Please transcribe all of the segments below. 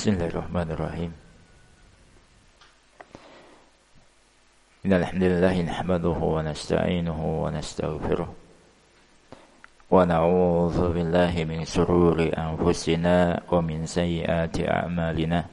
Bismillahirrahmanirrahim. Innal hamdalillah nahmaduhu wa nasta'inuhu wa nastaghfiruh wa na'udzu billahi min shururi anfusina wa min sayyiati a'malina.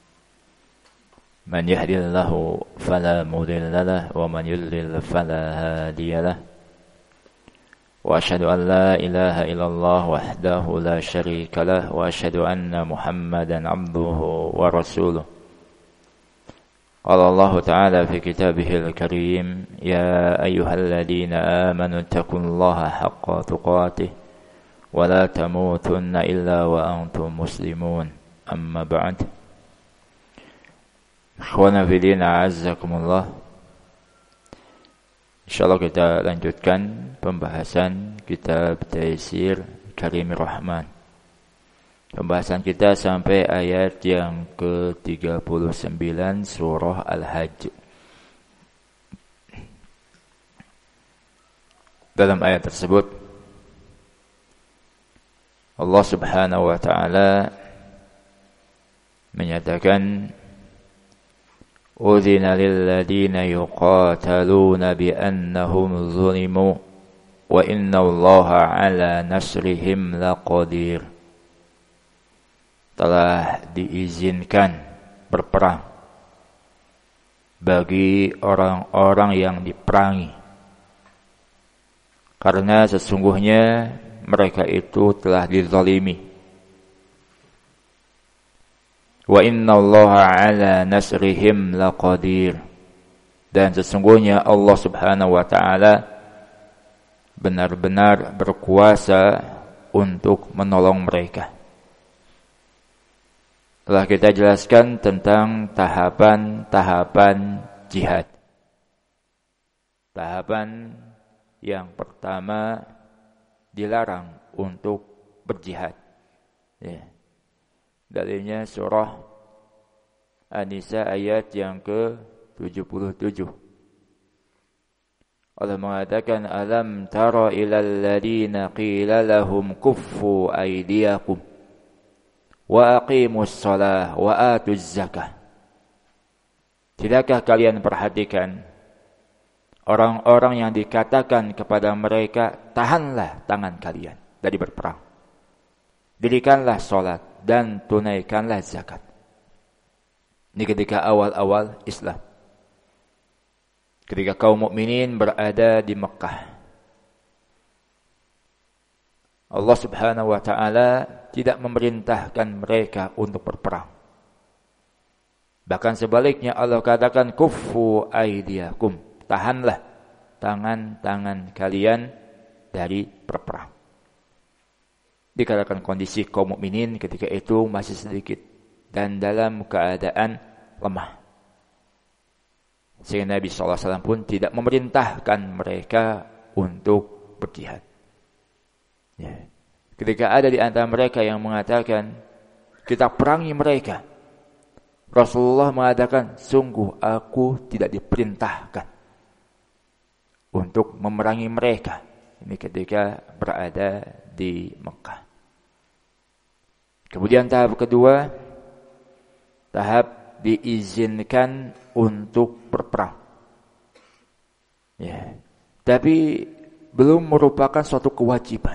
Man yahdihillahu fala mudilla lahu wa man yudlil fala hadiya lahu. Wa asyhadu an la ilaha illallah wahdahu la syarika lah wa asyhadu anna Muhammadan abduhu wa rasuluh. Qala Allah Ta'ala fi kitabihil karim, ya ayyuhalladzina amanu taqullaha haqqa tuqatih wa la tamutunna illa wa antum muslimun. Amma ba'd. Ikhwana fi din, a'azzakumullah. InsyaAllah kita lanjutkan pembahasan kitab Taisir Karimir Rahman. Pembahasan kita sampai ayat yang ke-39 surah Al-Hajj. Dalam ayat tersebut Allah Subhanahu wa ta'ala menyatakan, Udzina lilladina yuqataluna biannahum zulimu wa innallaha ala nasrihim laqadir. Telah diizinkan berperang bagi orang-orang yang diperangi, karena sesungguhnya mereka itu telah dizalimi. Wa innallaha ala nasrihim laqadir. Dan sesungguhnya Allah Subhanahu wa ta'ala benar-benar berkuasa untuk menolong mereka. Telah kita jelaskan tentang tahapan-tahapan jihad. Tahapan yang pertama, dilarang untuk berjihad. Ya. Dalilnya surah An-Nisa ayat yang ke-77. Allah mengatakan, alam tara ilal ladina qila lahum kuffu aydiyakum wa aqimus shalah wa atuz zakah. Tidakkah kalian perhatikan orang-orang yang dikatakan kepada mereka, tahanlah tangan kalian dari berperang, dirikanlah salat dan tunaikanlah zakat. Ini ketika awal-awal Islam, ketika kaum mukminin berada di Mekah. Allah Subhanahu wa ta'ala tidak memerintahkan mereka untuk berperang. Bahkan sebaliknya Allah katakan, kuffu aydiyakum, tahanlah tangan-tangan kalian dari berperang. Dikatakan kondisi kaum mukminin ketika itu masih sedikit dan dalam keadaan lemah, sehingga Nabi SAW pun tidak memerintahkan mereka untuk berjihad. Ya. Ketika ada di antara mereka yang mengatakan, kita perangi mereka, Rasulullah mengatakan, sungguh aku tidak diperintahkan untuk memerangi mereka. Ini ketika berada di Mekah. Kemudian tahap kedua, tahap diizinkan untuk berperang. Ya. Tapi belum merupakan suatu kewajiban.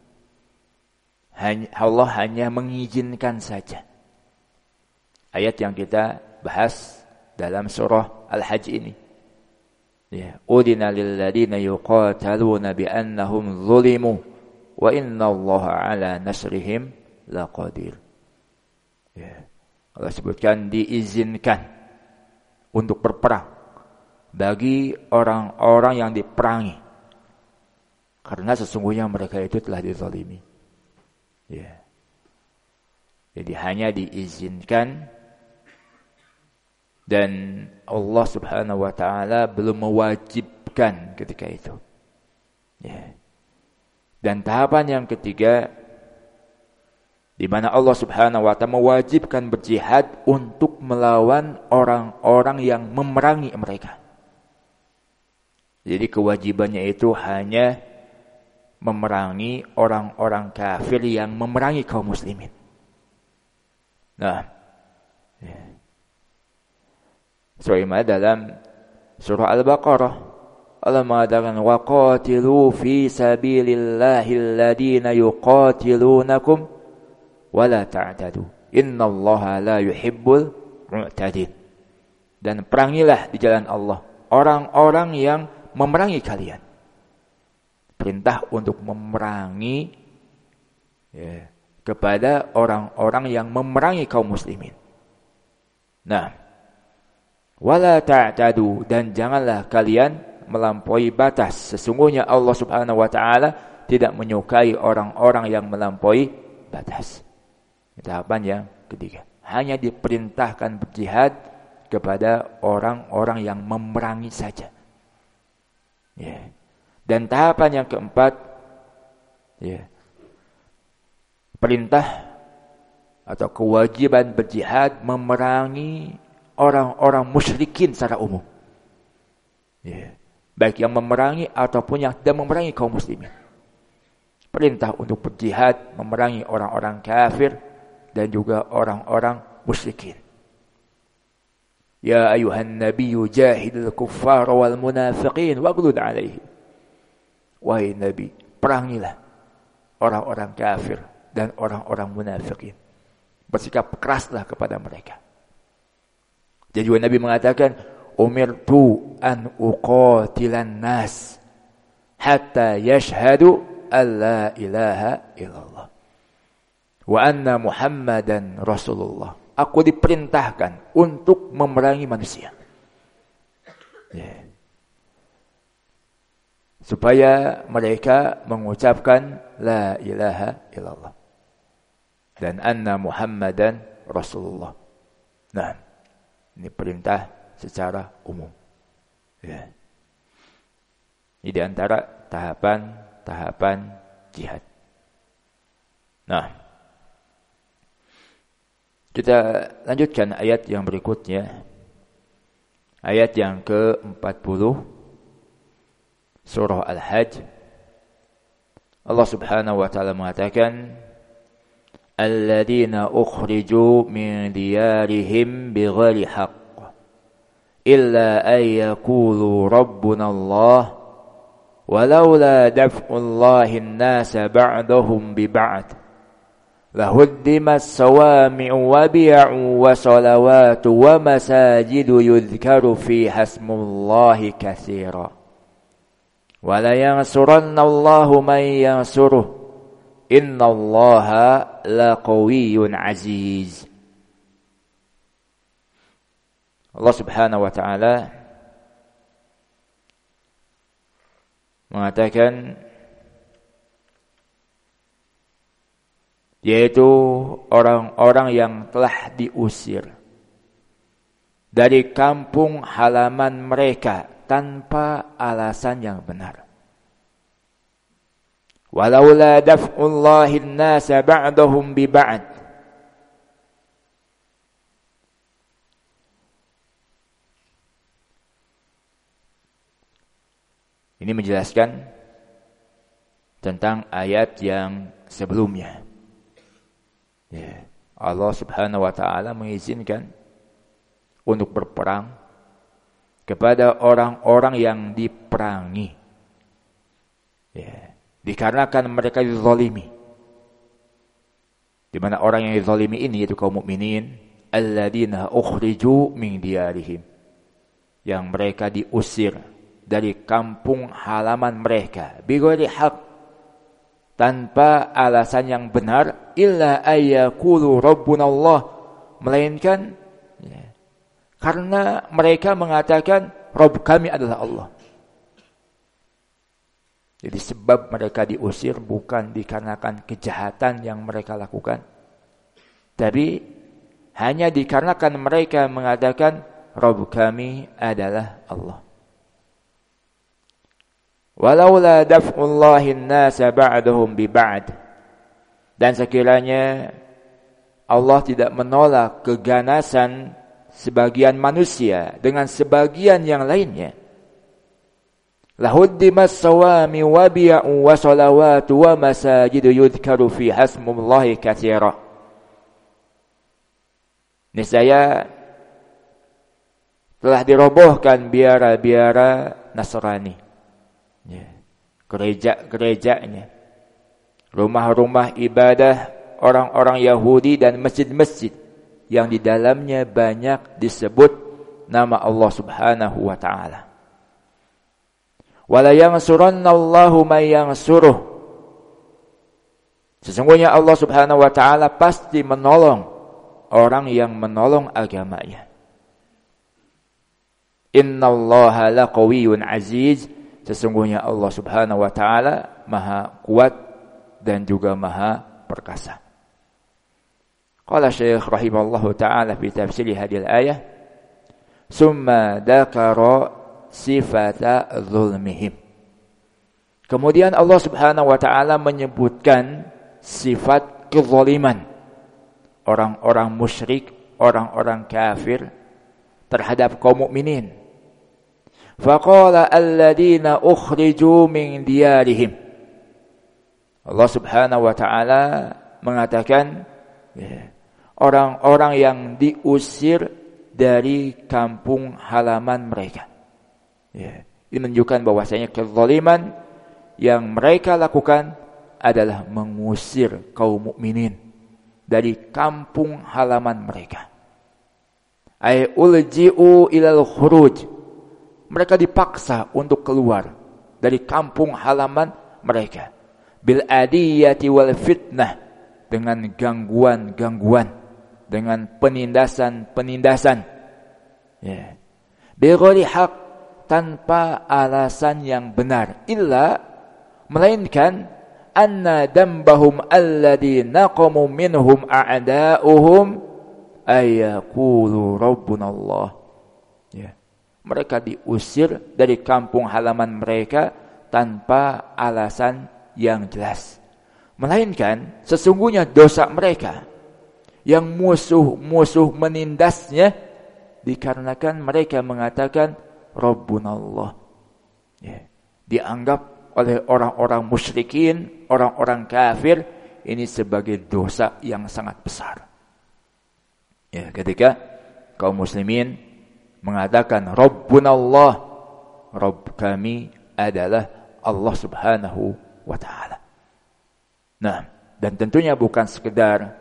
Allah hanya mengizinkan saja. Ayat yang kita bahas dalam surah Al-Hajj ini. Ya, udina lil ladina yuqataluna bi annahum zulimu wa innallaha ala nasrihim laqadir. Ya. Allah sebutkan diizinkan untuk berperang bagi orang-orang yang diperangi, karena sesungguhnya mereka itu telah dizalimi. Ya. Jadi hanya diizinkan, dan Allah Subhanahu wa ta'ala belum mewajibkan ketika itu. Ya. Dan tahapan yang ketiga, di mana Allah Subhanahu wa ta'ala mewajibkan berjihad untuk melawan orang-orang yang memerangi mereka. Jadi kewajibannya itu hanya memerangi orang-orang kafir yang memerangi kaum muslimin. Nah, Ya. Sebagaimana dalam surah Al-Baqarah Allah mengatakan waqatilu fi sabilillahil ladina yuqatilunakum wala ta'tadu innallaha la yuhibbul mu'tadin. Dan perangilah di jalan Allah orang-orang yang memerangi kalian. Perintah untuk memerangi ya, kepada orang-orang yang memerangi kaum muslimin. Nah, wala ta'tadu, dan janganlah kalian melampaui batas. Sesungguhnya Allah Subhanahu wa taala tidak menyukai orang-orang yang melampaui batas. Tahapan yang ketiga, hanya diperintahkan berjihad kepada orang-orang yang memerangi saja. Ya. Dan tahapan yang keempat, ya, perintah atau kewajiban berjihad memerangi orang-orang musyrikin secara umum. Ya. Baik yang memerangi ataupun yang tidak memerangi kaum muslimin. Perintah untuk berjihad memerangi orang-orang kafir dan juga orang-orang musyrikin. Ya ayuhan nabiyyu jahidil kuffar wal munafiqin waghlud alaihim. Wahai Nabi, perangilah orang-orang kafir dan orang-orang munafikin. Bersikap keraslah kepada mereka. Jadi Nabi mengatakan, umirtu an uqatilan nas hatta yashhadu an la ilaha illallah wa anna Muhammadan Rasulullah. Aku diperintahkan untuk memerangi manusia. Yeah. Supaya mereka mengucapkan la ilaha illallah dan anna Muhammadan Rasulullah. Nah, ini perintah secara umum. Ya. Ini di antara tahapan-tahapan jihad. Nah, kita lanjutkan ayat yang berikutnya. Ayat yang ke-40 Surah Al-Hajj. Allah Subhanahu wa taala mengatakan, "Alladzina ukhriju min diyarihim bighairi haqq illa an yaqulu rabbuna Allah walaula daf'ullahi an-nasa ba'dahum bi ba'd lahuddimat sawami'u wa bi'u wa salawatu wa masajidu yudhkaru fiha ismullahi katsiran wala yansurannallahu man yansuruh innallaha laqawiyyun aziz." Allah Subhanahu wa taala mengatakan, yaitu orang-orang yang telah diusir dari kampung halaman mereka tanpa alasan yang benar. Walaula daf'ullahi an-nasa ba'dahum bi ba'd. Ini menjelaskan tentang ayat yang sebelumnya. Ya, Allah Subhanahu wa taala mengizinkan untuk berperang kepada orang-orang yang diperangi. Ya, dikarenakan mereka dizalimi. Di mana orang yang dizalimi ini yaitu kaum mukminin, alladzina ukhriju min diyarihim. Yang mereka diusir dari kampung halaman mereka bighairi haq, tanpa alasan yang benar, illa ayyaqulu rabbuna Allah, melainkan ya, karena mereka mengatakan Rabb kami adalah Allah. Jadi sebab mereka diusir bukan dikarenakan kejahatan yang mereka lakukan, tapi hanya dikarenakan mereka mengatakan Rabb kami adalah Allah. Walaula daf'ullahi an-nasa ba'dahum bi ba'd. Dan sekiranya Allah tidak menolak keganasan sebagian manusia dengan sebagian yang lainnya, lahuddimas sawami wa bi'u wa salawatu wa masajidu yudhkaru fi hasmullahi katsira. Niscaya telah dirobohkan biara-biara Nasrani. Ya. Gereja-gerejanya, rumah-rumah ibadah orang-orang Yahudi dan masjid-masjid yang di dalamnya banyak disebut nama Allah Subhanahu wa taala. Wala yansurannallahu may yansuruh. Sesungguhnya Allah Subhanahu wa taala pasti menolong orang yang menolong agamanya. Innallaha laqawiyyun aziz. Sesungguhnya Allah Subhanahu wa taala Maha kuat dan juga Maha perkasa. Qala Syekh rahimahullahu taala fi tafsir hadhihi al-ayah, summa dzakara sifata zulmihim. Kemudian Allah Subhanahu wa taala menyebutkan sifat kezaliman orang-orang musyrik, orang-orang kafir terhadap kaum mukminin. Faqala alladziina ukhriju min diyarihim. Allah Subhanahu wa taala mengatakan orang-orang yang diusir dari kampung halaman mereka. Ini menunjukkan bahwasanya kezaliman yang mereka lakukan adalah mengusir kaum mukminin dari kampung halaman mereka. Ay ulji'u ilal khuruj. Mereka dipaksa untuk keluar dari kampung halaman mereka. Bil adiyati wal fitnah, dengan gangguan-gangguan, dengan penindasan-penindasan. Bighairi haq, tanpa alasan yang benar, illa melainkan anna dambahum alladhi naqamu minhum a'da'uhum ayaqulu rabbuna Allah. Mereka diusir dari kampung halaman mereka tanpa alasan yang jelas, melainkan sesungguhnya dosa mereka yang musuh-musuh menindasnya dikarenakan mereka mengatakan Rabbuna Allah. Dianggap oleh orang-orang musyrikin, orang-orang kafir ini sebagai dosa yang sangat besar. Ketika kaum muslimin mengatakan Rabbuna Allah, Rabb kami adalah Allah Subhanahu wa taala. Nah, dan tentunya bukan sekedar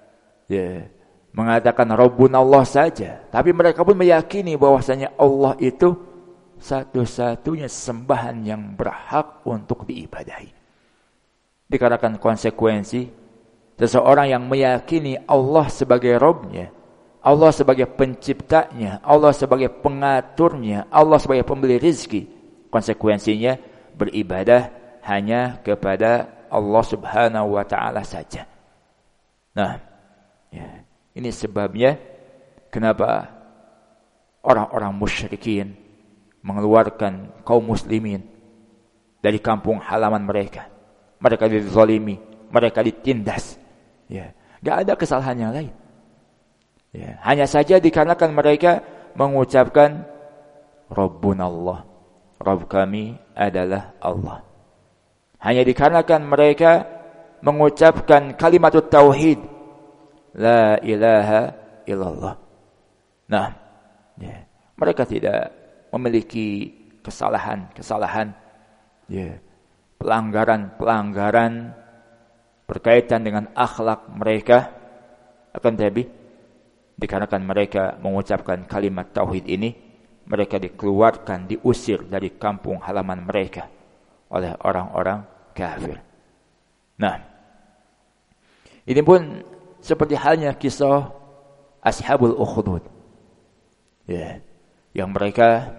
mengatakan Rabbuna Allah saja, tapi mereka pun meyakini bahwasanya Allah itu satu-satunya sembahan yang berhak untuk diibadahi. Dikarenakan konsekuensi seseorang yang meyakini Allah sebagai Rabb-nya, Allah sebagai penciptanya, Allah sebagai pengaturnya, Allah sebagai pemberi rizki, konsekuensinya beribadah hanya kepada Allah Subhanahu wa taala saja. Nah, ini sebabnya kenapa orang-orang musyrikin mengeluarkan kaum muslimin dari kampung halaman mereka. Mereka dizalimi, mereka ditindas. Gak ada kesalahan yang lain. Hanya saja dikarenakan mereka mengucapkan Rabbuna Allah, Rabb kami adalah Allah. Hanya dikarenakan mereka mengucapkan kalimat tauhid, la ilaha illallah. Nah, mereka tidak memiliki kesalahan-kesalahan, pelanggaran-pelanggaran berkaitan dengan akhlak mereka, akan tetapi dikarenakan mereka mengucapkan kalimat tauhid ini, mereka dikeluarkan, diusir dari kampung halaman mereka oleh orang-orang kafir. Nah, ini pun seperti halnya kisah Ashabul Ukhdud, yang mereka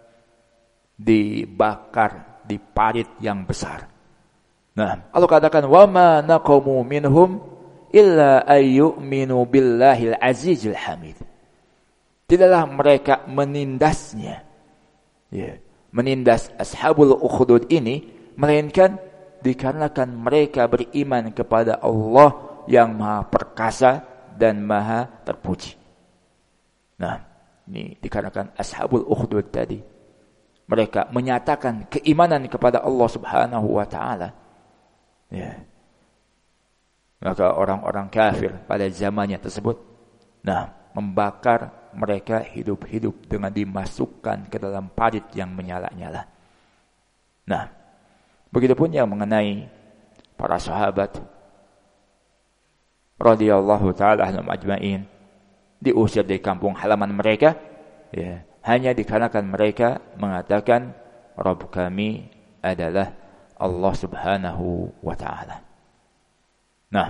dibakar di parit yang besar. Nah, Allah katakan wa ma naqamu minhum illa ayyuminu billahil azizil hamid. Tidaklah mereka menindasnya, menindas Ashabul Ukhdud ini, melainkan dikarenakan mereka beriman kepada Allah yang maha perkasa dan maha terpuji. Nah, ini dikarenakan Ashabul Ukhdud tadi, mereka menyatakan keimanan kepada Allah Subhanahu wa taala. Maka orang-orang kafir pada zamannya tersebut, nah, membakar mereka hidup-hidup dengan dimasukkan ke dalam parit yang menyala-nyala. Nah, begitupun yang mengenai para sahabat radhiyallahu taala anhum ajmain, diusir dari kampung halaman mereka, ya, hanya dikarenakan mereka mengatakan Rabb kami adalah Allah Subhanahu wa taala. Nah,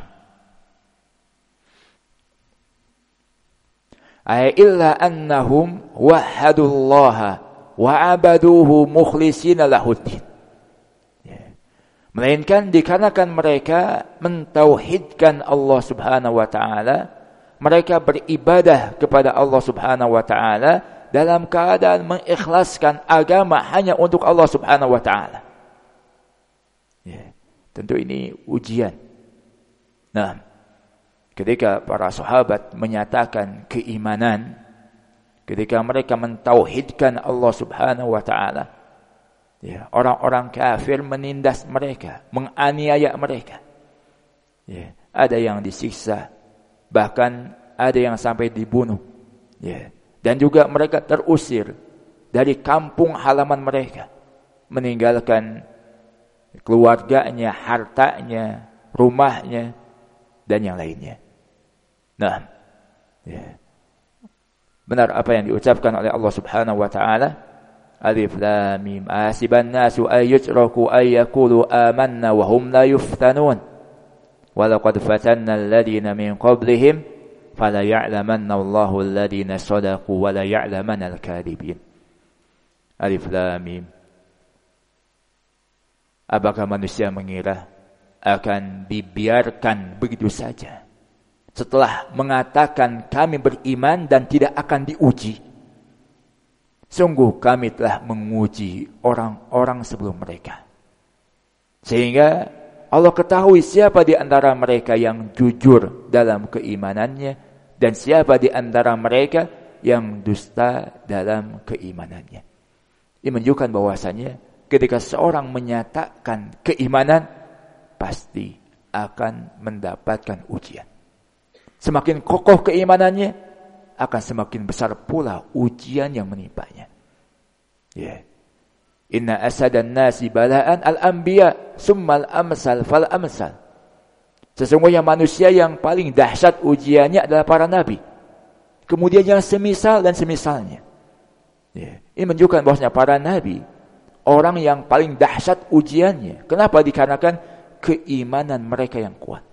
ay illa annahum wahhadullaha wa abaduhu mukhlishina lahuddin. Melainkan dikarenakan mereka mentauhidkan Allah Subhanahu wa taala, mereka beribadah kepada Allah Subhanahu wa taala dalam keadaan mengikhlaskan agama hanya untuk Allah Subhanahu wa taala. Ya, tentu ini ujian. Nah, ketika para sahabat menyatakan keimanan, ketika mereka mentauhidkan Allah Subhanahu wa taala, ya, orang-orang kafir menindas mereka, menganiaya mereka. Ya, ada yang disiksa, bahkan ada yang sampai dibunuh. Ya, dan juga mereka terusir dari kampung halaman mereka, meninggalkan keluarganya, hartanya, rumahnya, dan yang lainnya. Nah, ya, benar apa yang diucapkan oleh Allah Subhanahu wa taala, Alif Lam Mim, asiban nasu ay yutraku ay yaqulu amanna wa hum la yuftanun wa laqad fatanna alladhina min qablihim fala ya'lamanna Allahu alladhina sadaqu wa la ya'lamanna al-kadhibin. Alif Lam Mim. Apakah manusia mengira akan dibiarkan begitu saja setelah mengatakan kami beriman dan tidak akan diuji? Sungguh kami telah menguji orang-orang sebelum mereka, sehingga Allah ketahui siapa di antara mereka yang jujur dalam keimanannya dan siapa di antara mereka yang dusta dalam keimanannya. Ini menunjukkan bahwasanya ketika seorang menyatakan keimanan, pasti akan mendapatkan ujian. Semakin kokoh keimanannya, akan semakin besar pula ujian yang menimpanya. Ya. Inna asadan nasi bala'an al-anbiya summal amsal fal amsal. Sesungguhnya manusia yang paling dahsyat ujiannya adalah para nabi. Kemudian yang semisal dan semisalnya. Ya. Ini menunjukkan bahwasanya para nabi orang yang paling dahsyat ujiannya. Kenapa? Dikarenakan keimanan mereka yang kuat.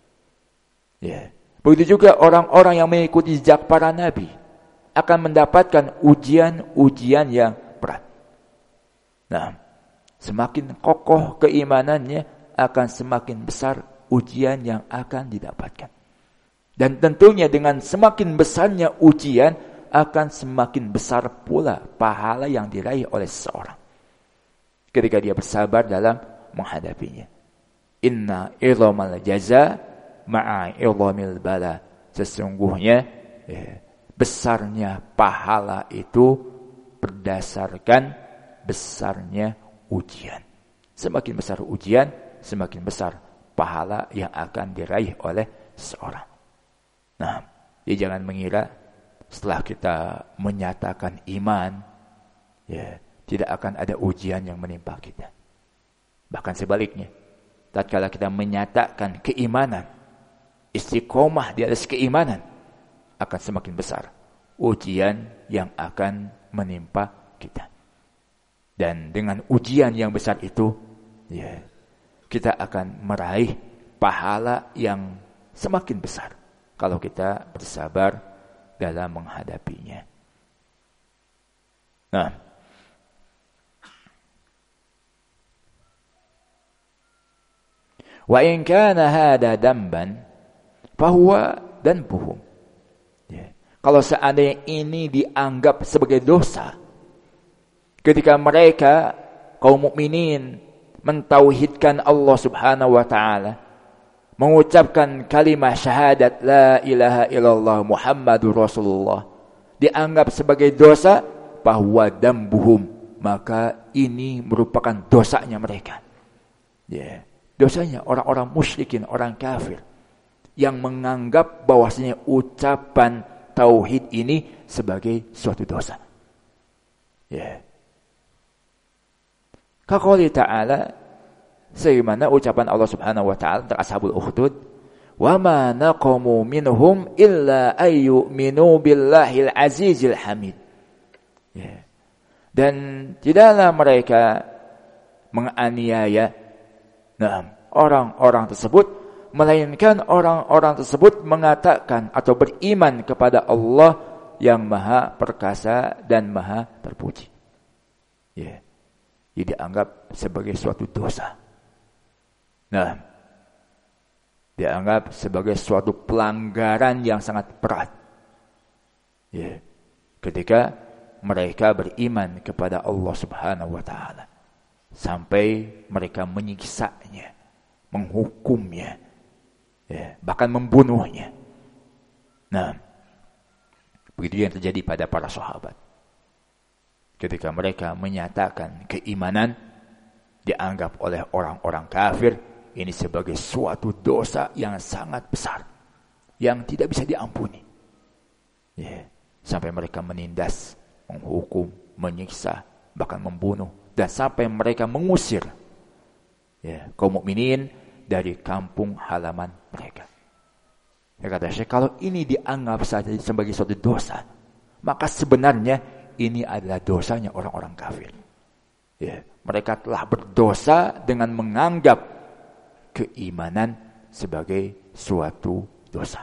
Ya. Begitu juga orang-orang yang mengikuti jejak para nabi akan mendapatkan ujian-ujian yang berat. Nah, semakin kokoh keimanannya akan semakin besar ujian yang akan didapatkan. Dan tentunya dengan semakin besarnya ujian akan semakin besar pula pahala yang diraih oleh seseorang ketika dia bersabar dalam menghadapinya. Inna idhamal jaza ma'a idhamil bala. Sesungguhnya besarnya pahala itu berdasarkan besarnya ujian. Semakin besar ujian, semakin besar pahala yang akan diraih oleh seorang. Nah, jadi jangan mengira setelah kita menyatakan iman, ya, tidak akan ada ujian yang menimpa kita. Bahkan sebaliknya, tatkala kita menyatakan keimanan, istiqomah di atas keimanan, akan semakin besar ujian yang akan menimpa kita. Dan dengan ujian yang besar itu, ya, kita akan meraih pahala yang semakin besar kalau kita bersabar dalam menghadapinya. Nah, wa in kana hada damban fahuwa danbuhum. Ya. Kalau seandainya ini dianggap sebagai dosa, ketika mereka kaum mukminin mentauhidkan Allah Subhanahu wa taala, mengucapkan kalimat syahadat la ilaha illallah Muhammadur Rasulullah, dianggap sebagai dosa, bahwa dambuhum, maka ini merupakan dosanya mereka. Ya. Dosanya orang-orang musyrikin, orang kafir yang menganggap bahwasanya ucapan tauhid ini sebagai suatu dosa. Ya. Kaqouli ta'ala, sebagaimana ucapan Allah Subhanahu wa taala tentang Ashabul Ukhdud, "Wa ma naqamu minhum illa ayyuminu billahil azizil hamid." Ya. Dan tidaklah mereka menganiaya orang-orang tersebut, melainkan orang-orang tersebut mengatakan atau beriman kepada Allah yang Maha Perkasa dan Maha Terpuji. Ya. Jadi dianggap sebagai suatu dosa. Dianggap sebagai suatu pelanggaran yang sangat berat. Ya. Ketika mereka beriman kepada Allah Subhanahu wa taala sampai mereka menyiksanya, menghukumnya, ya, bahkan membunuhnya. Begitu yang terjadi pada para sahabat. Ketika mereka menyatakan keimanan, dianggap oleh orang-orang kafir ini sebagai suatu dosa yang sangat besar, yang tidak bisa diampuni. Ya, sampai mereka menindas, menghukum, menyiksa, bahkan membunuh, dan sampai mereka mengusir kaum mukminin dari kampung halaman mereka. Ya, kata Syekh, kalau ini dianggap saja sebagai suatu dosa, maka sebenarnya ini adalah dosanya orang-orang kafir. Ya, mereka telah berdosa dengan menganggap keimanan sebagai suatu dosa.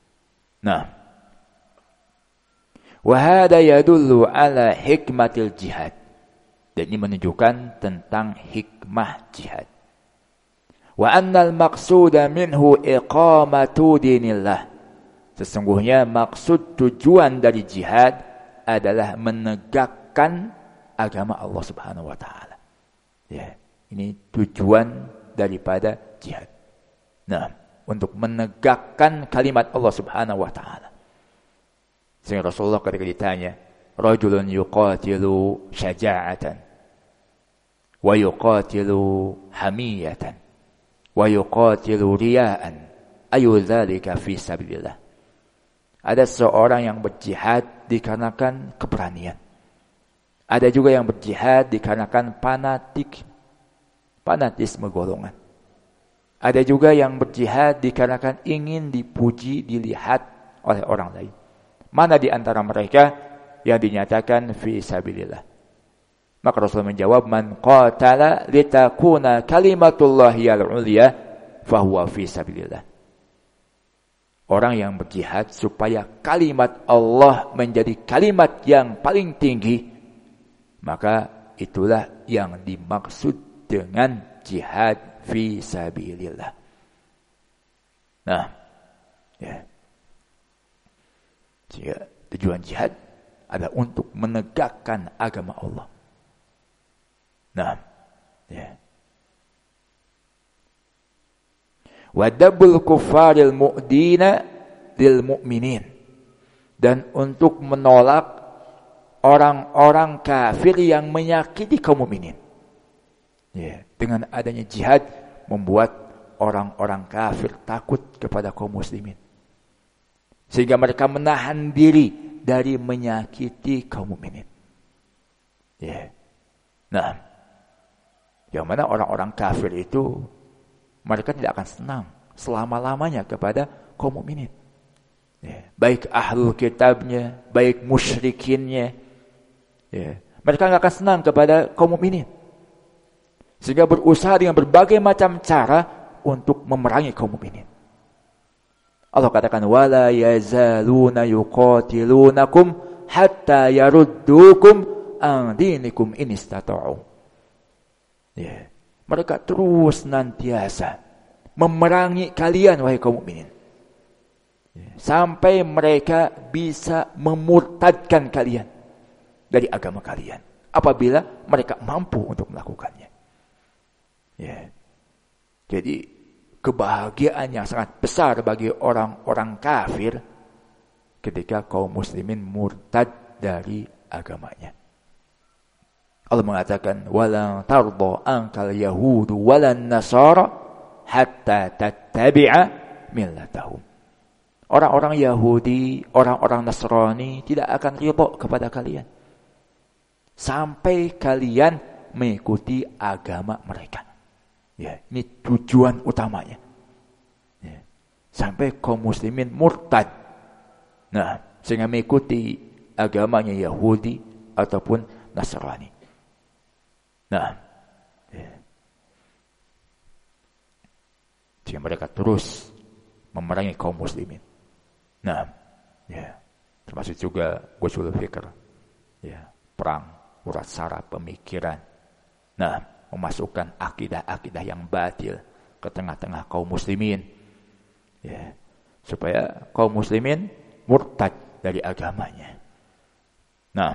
Wa hada yadullu ala hikmatil jihad. Dan ini menunjukkan tentang hikmah jihad. Wa annal maqsuda minhu iqamatu dinillah. Sesungguhnya maksud tujuan dari jihad adalah menegakkan agama Allah Subhanahu wa taala. Ya, ini tujuan daripada jihad. Untuk menegakkan kalimat Allah Subhanahu wa taala. Sehingga Rasulullah ketika ditanya, rajulun yuqatilu syaja'atan wa yuqatilu hamiyatan wa yuqatilu riya'an ayu dzalika fi sabilillah. Ada seorang yang berjihad dikarenakan keberanian. Ada juga yang berjihad dikarenakan fanatisme golongan. Ada juga yang berjihad dikarenakan ingin dipuji, dilihat oleh orang lain. Mana di antara mereka yang dinyatakan fi sabilillah? Maka Rasul menjawab, man qatala litakuna kalimatullahi al-ulya fahuwa fi sabilillah. Orang yang berjihad supaya kalimat Allah menjadi kalimat yang paling tinggi, maka itulah yang dimaksud dengan jihad fi sabilillah. Jika tujuan jihad adalah untuk menegakkan agama Allah. Wadabul kufaril mu'dina lil mu'minin, dan untuk menolak orang-orang kafir yang menyakiti kaum mukminin. Dengan adanya jihad membuat orang-orang kafir takut kepada kaum muslimin, sehingga mereka menahan diri dari menyakiti kaum mukminin. Yang mana orang-orang kafir itu mereka tidak akan senang selama-lamanya kepada kaum mukminin. Baik ahlul kitabnya, baik musyrikinnya. Mereka tidak akan senang kepada kaum mukminin. Sehingga berusaha dengan berbagai macam cara untuk memerangi kaum mukminin. Allah katakan, wala yazaluna yuqatilunakum hatta yaruddukum an dinikum in istata'u. Mereka terus nantiasa memerangi kalian, wahai kaum mukminin, sampai mereka bisa memurtadkan kalian dari agama kalian apabila mereka mampu untuk melakukannya. Jadi kebahagiaan yang sangat besar bagi orang-orang kafir ketika kaum muslimin murtad dari agamanya. Allah mengatakan, walan tarda ankal yahudu walan nasara hatta tattabi'a millatahum. Orang-orang Yahudi, orang-orang Nasrani tidak akan ridho kepada kalian sampai kalian mengikuti agama mereka. Ya, ini tujuan utamanya. Ya, sampai kaum muslimin murtad. Nah, sehingga mengikuti agamanya Yahudi ataupun Nasrani. Nah, ya. Sehingga mereka terus memerangi kaum muslimin. Nah, ya, termasuk juga usul fikr, ya, perang, urat saraf, pemikiran. Nah, memasukkan akidah-akidah yang batil ke tengah-tengah kaum muslimin, ya, supaya kaum muslimin murtad dari agamanya. Nah,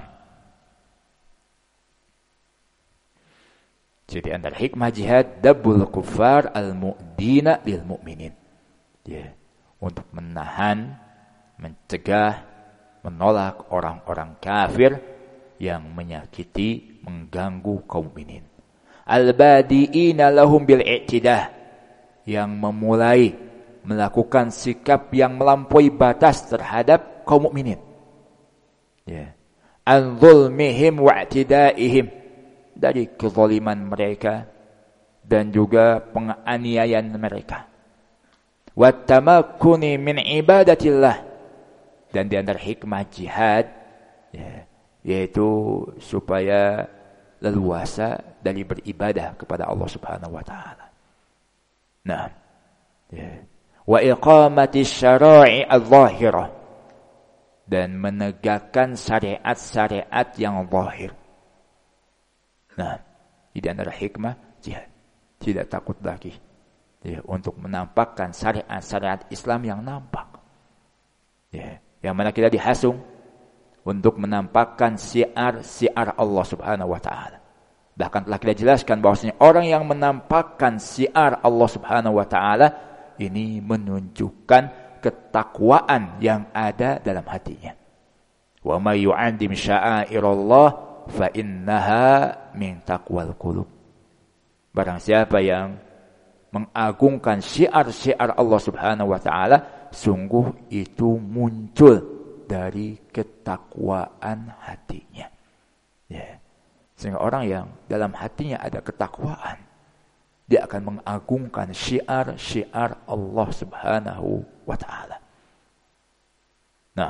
jadi antara hikmah jihad dabul kuffar al-mu'dina lil mu'minin. Ya, untuk menahan, mencegah, menolak orang-orang kafir yang menyakiti, mengganggu kaum mukminin. Al-badi'ina lahum bil i'tidah, yang memulai melakukan sikap yang melampaui batas terhadap kaum mukminin. Ya. An-zulmihim wa'tidaihim, dari kezaliman mereka dan juga penganiayaan mereka. Wattamakkuni min ibadatillah, dan di antara hikmah jihad, ya, yaitu supaya leluasa dari beribadah kepada Allah Subhanahu wa taala. Nah, ya. Wa iqamati syara'i adh-dhahirah, dan menegakkan syariat-syariat yang zahir. Nah, di antara hikmah jihad, tidak takut lagi, ya, untuk menampakkan syariat-syariat Islam yang nampak. Ya, yang mana kita dihasung untuk menampakkan syiar-syiar Allah Subhanahu wa taala. Bahkan telah kita jelaskan bahwasanya orang yang menampakkan syiar Allah Subhanahu wa taala ini menunjukkan ketakwaan yang ada dalam hatinya. Wa may yu'addim sya'airallah fa innaha min taqwal qulub. Barang siapa yang mengagungkan syiar-syiar Allah Subhanahu wa taala, sungguh itu muncul dari ketakwaan hatinya. Ya. Sehingga orang yang dalam hatinya ada ketakwaan, dia akan mengagungkan syiar-syiar Allah Subhanahu wa taala. Nah,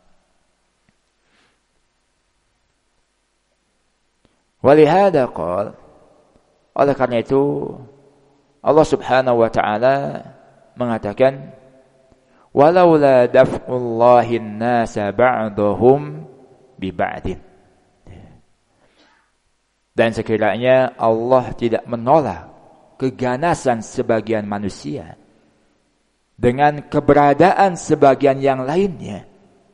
walihada qala, oleh karena itu Allah Subhanahu wa taala mengatakan, walaula daf'ullahin nasa ba'dahum bi ba'din. Dan sekiranya Allah tidak menolak keganasan sebagian manusia dengan keberadaan sebagian yang lainnya,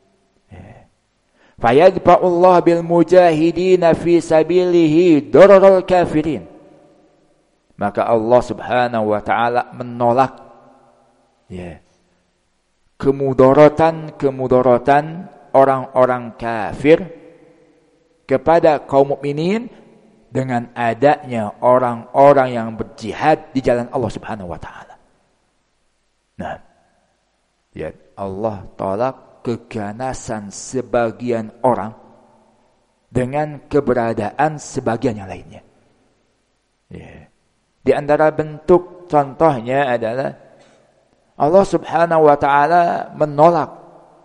fayadfa'ullah bil mujahidina fi sabilihi dararal kafirin, maka Allah Subhanahu wa taala menolak, ya, kemudaratan orang-orang kafir kepada kaum mukminin dengan adanya orang-orang yang berjihad di jalan Allah Subhanahu wa taala. Nah, ya, Allah tolak keganasan sebagian orang dengan keberadaan sebagian yang lainnya. Ya. Di antara bentuk contohnya adalah Allah Subhanahu wa taala menolak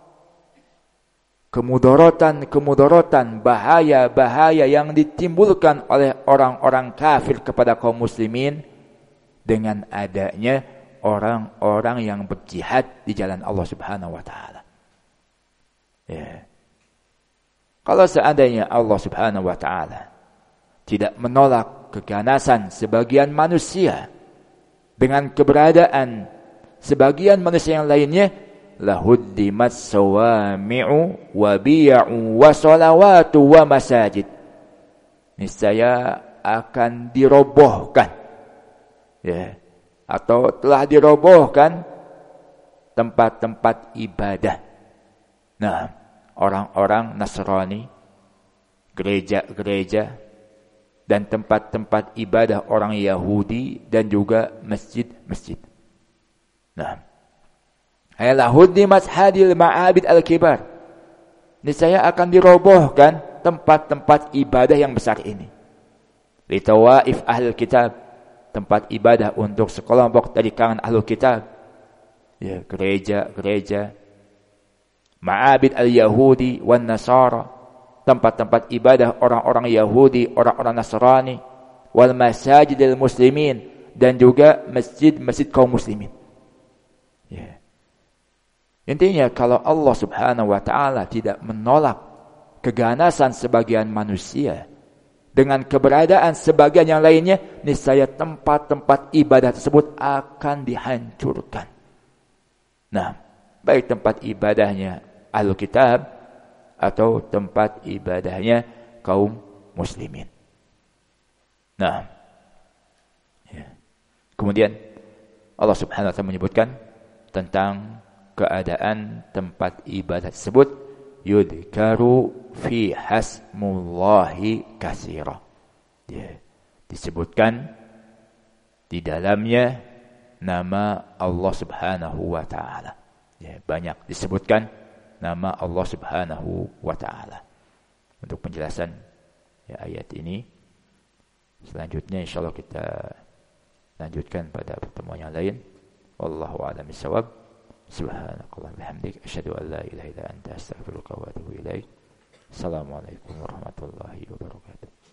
kemudaratan, bahaya-bahaya yang ditimbulkan oleh orang-orang kafir kepada kaum muslimin dengan adanya orang-orang yang berjihad di jalan Allah Subhanahu wa taala. Ya. Kalau seandainya Allah Subhanahu wa taala tidak menolak keganasan sebagian manusia dengan keberadaan sebagian manusia yang lainnya, lahuddimat sawami'u wa biya'u wa salawatu wa masajid, niscaya akan dirobohkan, ya, atau telah dirobohkan tempat-tempat ibadah. Nah, orang-orang Nasrani, gereja-gereja dan tempat-tempat ibadah orang Yahudi dan juga masjid-masjid. Nah, Ayalah huddimat hadil ma'abid al-kibar. Niscaya akan dirobohkan tempat-tempat ibadah yang besar ini. Litawaif ahlul kitab, tempat ibadah untuk sekelompok dari kalangan ahlul kitab. Ya, gereja-gereja. Ma'abid al-Yahudi wan Nasara, tempat-tempat ibadah orang-orang Yahudi, orang-orang Nasrani, wal masajidil muslimin, dan juga masjid-masjid kaum muslimin. Ya. Intinya kalau Allah Subhanahu wa taala tidak menolak keganasan sebagian manusia dengan keberadaan sebagian yang lainnya, niscaya tempat-tempat ibadah tersebut akan dihancurkan. Nah, baik tempat ibadahnya Ahlul Kitab atau tempat ibadahnya kaum muslimin. Nah, ya. Kemudian Allah Subhanahu wa taala menyebutkan tentang keadaan tempat ibadah tersebut, yudkaru fi hasmullahi katsira. Ya, disebutkan di dalamnya nama Allah Subhanahu wa taala. Ya, banyak disebutkan nama Allah Subhanahu wa taala. Untuk penjelasan ya, ayat ini selanjutnya insyaallah kita lanjutkan pada pertemuan yang lain. Wallahu a'lam bishawab. Subhanakallahumma bihamdik asyhadu an la ilaha illa anta astaghfiruka wa atubu ilaik. Assalamualaikum warahmatullahi wabarakatuh.